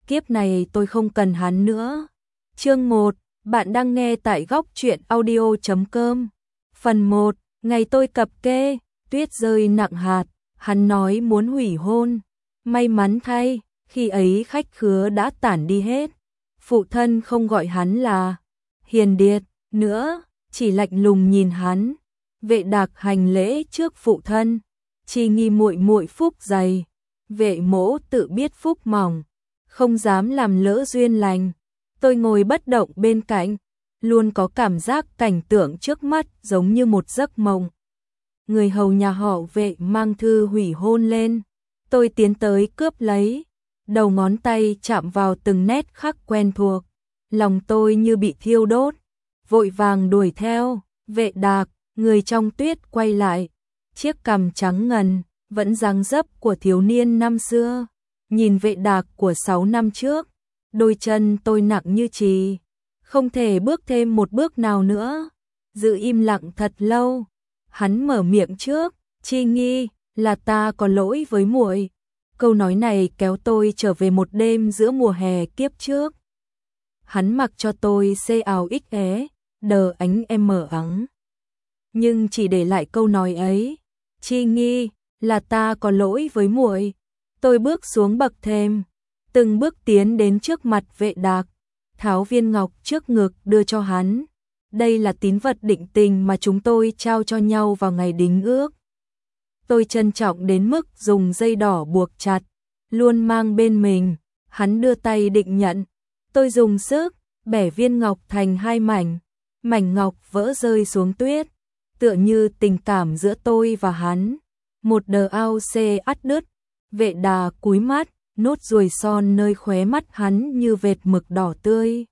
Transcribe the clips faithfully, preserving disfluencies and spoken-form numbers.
kiếp này tôi không cần hắn nữa. Chương một, bạn đang nghe tại góc truyện audio chấm com. Phần một, ngày tôi cập kê, tuyết rơi nặng hạt, hắn nói muốn hủy hôn. May mắn thay, khi ấy khách khứa đã tản đi hết. Phụ thân không gọi hắn là Hiền Điệt nữa, chỉ lạnh lùng nhìn hắn. Vệ Đạc hành lễ trước phụ thân, Chi Nghi muội muội phúc dày. Vệ Mỗ tự biết phúc mỏng, không dám làm lỡ duyên lành. Tôi ngồi bất động bên cạnh, luôn có cảm giác cảnh tượng trước mắt giống như một giấc mộng. Người hầu nhà họ Vệ mang thư hủy hôn lên, tôi tiến tới cướp lấy, đầu ngón tay chạm vào từng nét khắc quen thuộc, lòng tôi như bị thiêu đốt, vội vàng đuổi theo. Vệ Đạc, người trong tuyết quay lại, chiếc cằm trắng ngần, vẫn dáng dấp của thiếu niên năm xưa. Nhìn Vệ Đạc của sáu năm trước, đôi chân tôi nặng như chì, không thể bước thêm một bước nào nữa. Giữ im lặng thật lâu, hắn mở miệng trước, Chi Nghi, là ta có lỗi với muội. Câu nói này kéo tôi trở về một đêm giữa mùa hè kiếp trước. Hắn mặc cho tôi xê áo ích é, đờ ánh em mở ắng. Nhưng chỉ để lại câu nói ấy, Chi Nghi, là ta có lỗi với muội. Tôi bước xuống bậc thềm, từng bước tiến đến trước mặt Vệ Đạc, tháo viên ngọc trước ngực đưa cho hắn. Đây là tín vật định tình mà chúng tôi trao cho nhau vào ngày đính ước. Tôi trân trọng đến mức dùng dây đỏ buộc chặt, luôn mang bên mình. Hắn đưa tay định nhận, tôi dùng sức bẻ viên ngọc thành hai mảnh, mảnh ngọc vỡ rơi xuống tuyết, tựa như tình cảm giữa tôi và hắn một đờ ao xê ắt đứt. Vệ Đà cúi mắt, nốt ruồi son nơi khóe mắt hắn như vệt mực đỏ tươi.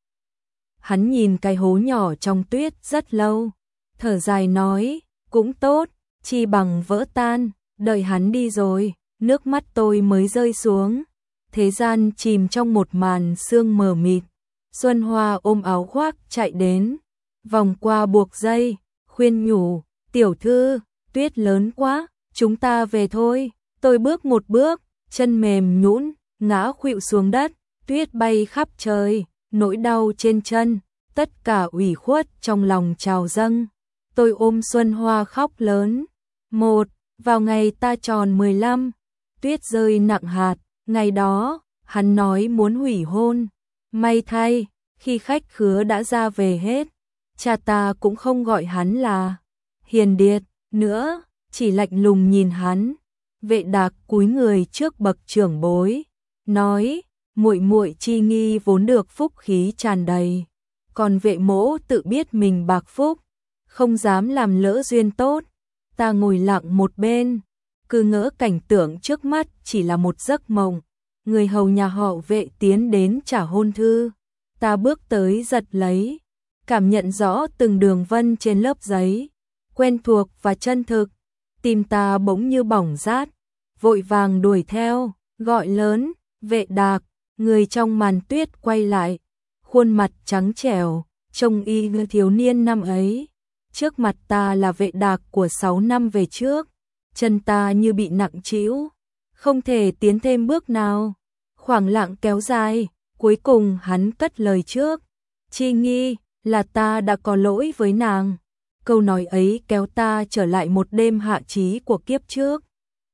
Hắn nhìn cái hố nhỏ trong tuyết rất lâu, thở dài nói, cũng tốt, chi bằng vỡ tan. Đợi hắn đi rồi, nước mắt tôi mới rơi xuống. Thế gian chìm trong một màn sương mờ mịt. Xuân Hoa ôm áo khoác chạy đến, vòng qua buộc dây, khuyên nhủ, tiểu thư, tuyết lớn quá, chúng ta về thôi. Tôi bước một bước, chân mềm nhũn, ngã khuỵu xuống đất, tuyết bay khắp trời, nỗi đau trên chân, tất cả ủy khuất trong lòng trào dâng. Tôi ôm Xuân Hoa khóc lớn. Một, vào ngày ta tròn mười lăm, tuyết rơi nặng hạt, ngày đó, hắn nói muốn hủy hôn. May thay, khi khách khứa đã ra về hết, cha ta cũng không gọi hắn là Hiền Điệt nữa, chỉ lạnh lùng nhìn hắn. Vệ Đạc cúi người trước bậc trưởng bối, nói, muội muội Chi Nghi vốn được phúc khí tràn đầy, còn Vệ Mỗ tự biết mình bạc phúc, không dám làm lỡ duyên tốt. Ta ngồi lặng một bên, cứ ngỡ cảnh tượng trước mắt chỉ là một giấc mộng. Người hầu nhà họ Vệ tiến đến trả hôn thư, ta bước tới giật lấy, cảm nhận rõ từng đường vân trên lớp giấy, quen thuộc và chân thực. Tim ta bỗng như bỏng rát, vội vàng đuổi theo, gọi lớn, Vệ Đạc. Người trong màn tuyết quay lại, khuôn mặt trắng trẻo, trông y như thiếu niên năm ấy. Trước mặt ta là Vệ Đạc của sáu năm về trước, chân ta như bị nặng trĩu, không thể tiến thêm bước nào. Khoảng lặng kéo dài, cuối cùng hắn cất lời trước, Chi Nghi, là ta đã có lỗi với nàng. Câu nói ấy kéo ta trở lại một đêm hạ trí của kiếp trước.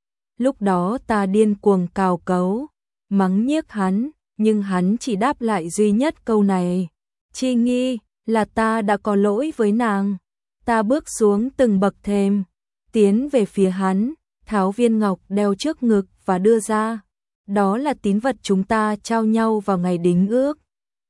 Lúc đó ta điên cuồng cào cấu, mắng nhiếc hắn, nhưng hắn chỉ đáp lại duy nhất câu này, Chi Nghi, là ta đã có lỗi với nàng. Ta bước xuống từng bậc thềm, tiến về phía hắn, tháo viên ngọc đeo trước ngực và đưa ra. Đó là tín vật chúng ta trao nhau vào ngày đính ước.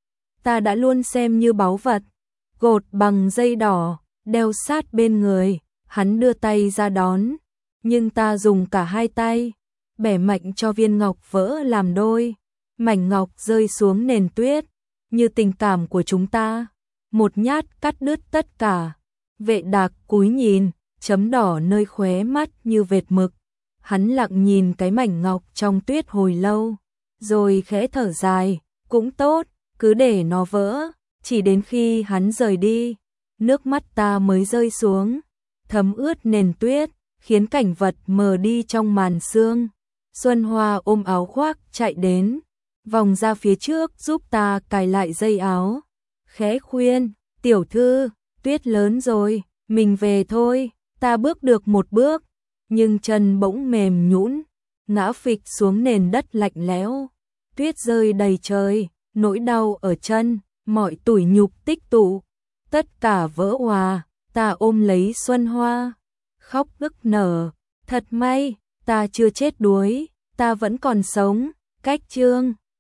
Ta đã luôn xem như báu vật, gột bằng dây đỏ, đeo sát bên người. Hắn đưa tay ra đón, nhưng ta dùng cả hai tay, bẻ mạnh cho viên ngọc vỡ làm đôi. Mảnh ngọc rơi xuống nền tuyết, như tình cảm của chúng ta, một nhát cắt đứt tất cả. Vệ Đạc cúi nhìn, chấm đỏ nơi khóe mắt như vệt mực. Hắn lặng nhìn cái mảnh ngọc trong tuyết hồi lâu, rồi khẽ thở dài, cũng tốt, cứ để nó vỡ. Chỉ đến khi hắn rời đi, nước mắt ta mới rơi xuống, thấm ướt nền tuyết, khiến cảnh vật mờ đi trong màn sương. Xuân Hoa ôm áo khoác chạy đến, vòng ra phía trước giúp ta cài lại dây áo. Khẽ khuyên, tiểu thư, tuyết lớn rồi, mình về thôi. Ta bước được một bước, nhưng chân bỗng mềm nhũn, ngã phịch xuống nền đất lạnh lẽo. Tuyết rơi đầy trời, nỗi đau ở chân, mọi tủi nhục tích tụ, tất cả vỡ òa. Ta ôm lấy Xuân Hoa, khóc nức nở. Thật may, ta chưa chết đuối, ta vẫn còn sống. Cách chương